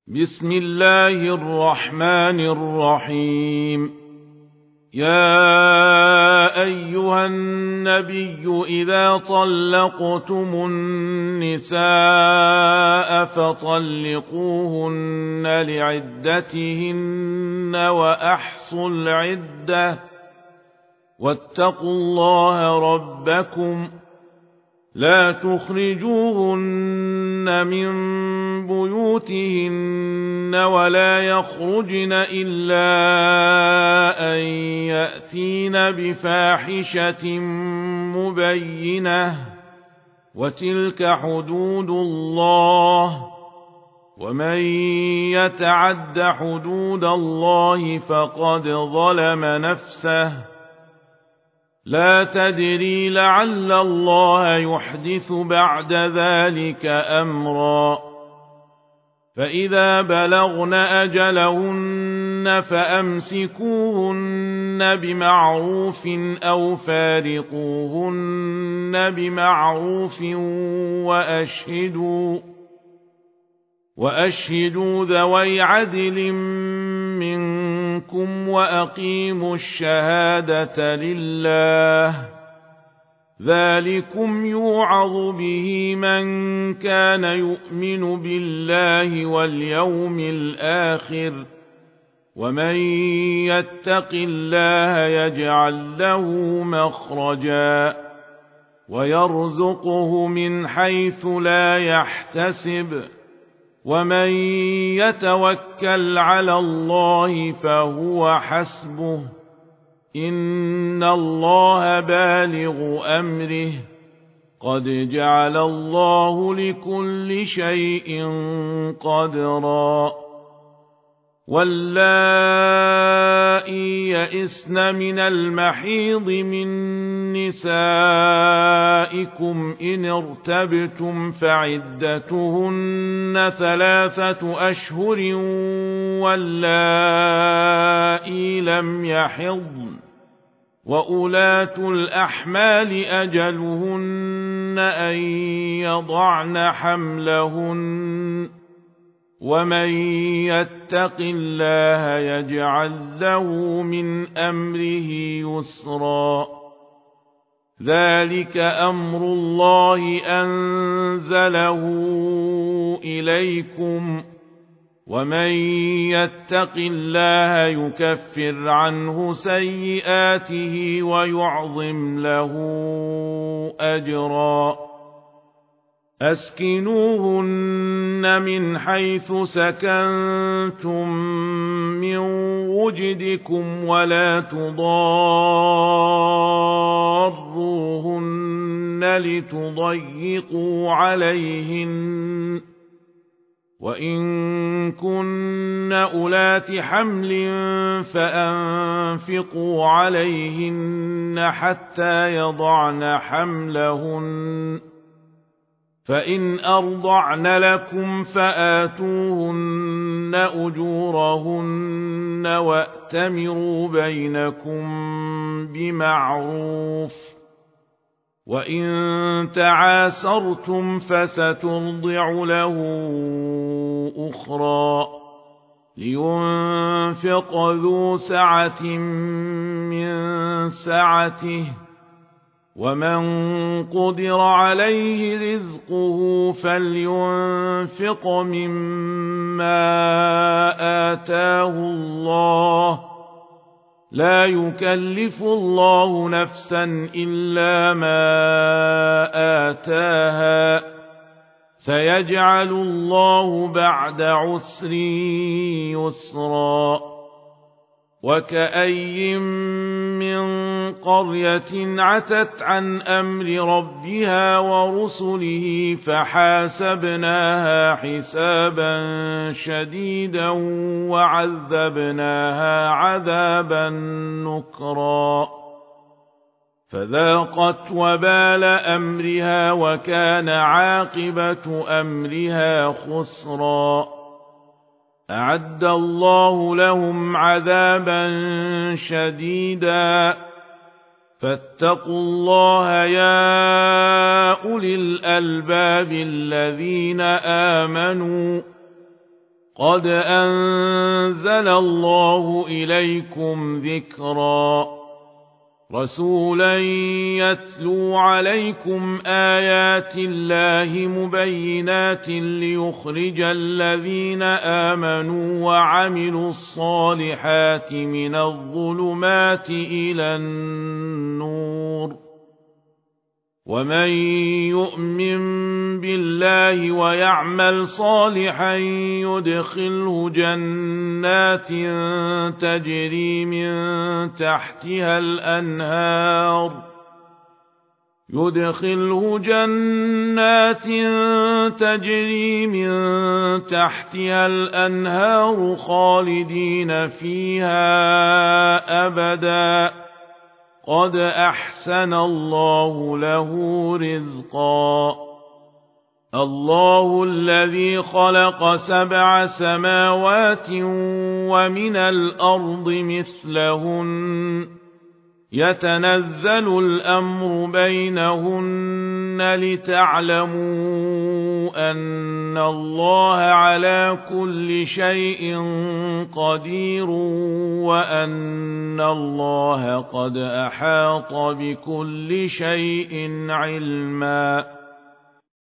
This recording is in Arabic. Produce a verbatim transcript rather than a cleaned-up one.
بسم الله الرحمن الرحيم. يا أيها النبي إذا طلقتم النساء فطلقوهن لعدتهن وأحصوا العدة واتقوا الله ربكم لا تخرجوهن من بيوتهن ولا يخرجن إلا أن يأتين بفاحشة مبينة وتلك حدود الله ومن يتعد حدود الله فقد ظلم نفسه لا تدري لعل الله يحدث بعد ذلك أمرا. فإذا بلغن أجلهن فأمسكوهن بمعروف أو فارقوهن بمعروف وأشهدوا وأشهدوا ذوي عدل منكم وأقيموا الشهادة لله ذلكم يوعظ به من كان يؤمن بالله واليوم الآخر ومن يتق الله يجعل له مخرجا ويرزقه من حيث لا يحتسب ومن يتوكل على الله فهو حسبه إن الله بالغ أمره قد جعل الله لكل شيء قدرا. واللائي يئسن من المحيض من نسائكم إن ارتبتم فعدتهن ثلاثة أشهر واللائي لم يحضن وأولات الأحمال أجلهن أن يضعن حملهن ومن يتق الله يجعل له من أمره يسرا. ذلك أمر الله أنزله إليكم ومن يتق الله يكفر عنه سيئاته ويعظم له أجرا. أسكنوهن من حيث سكنتم من وجدكم ولا تضاروهن لتضيقوا عليهن وإن كن أولات حمل فأنفقوا عليهن حتى يضعن حملهن فإن أرضعن لكم فآتوهن أجورهن وأتمروا بينكم بمعروف وإن تعاسرتم فسترضع له أخرى لينفق ذو سعة من سعته ومن قدر عليه رزقه فلينفق مما آتاه الله لا يكلف الله نفسا إلا ما آتاها سيجعل الله بعد عسر يسرا. وكأي من قرية عتت عن أمر ربها ورسله فحاسبناها حسابا شديدا وعذبناها عذابا نكرا فذاقت وبال أمرها وكان عاقبة أمرها خسرا. أعد الله لهم عذابا شديدا فاتقوا الله يا أولي الألباب الذين آمنوا قد أنزل الله إليكم ذكرا رسولا يتلو عليكم آيات الله مبينات ليخرج الذين آمنوا وعملوا الصالحات من الظلمات إلى النور ومن يؤمن بالله ويعمل صالحا يدخله جنات تجري من تحتها الأنهار يدخله جنات تجري من تحتها الأنهار خالدين فيها أبدا قد أحسن الله له رزقا الله الذي خلق سبع سماوات ومن الأرض مثلهن يتنزل الأمر بينهن لتعلموا أن الله على كل شيء قدير وأن الله قد أحاط بكل شيء علما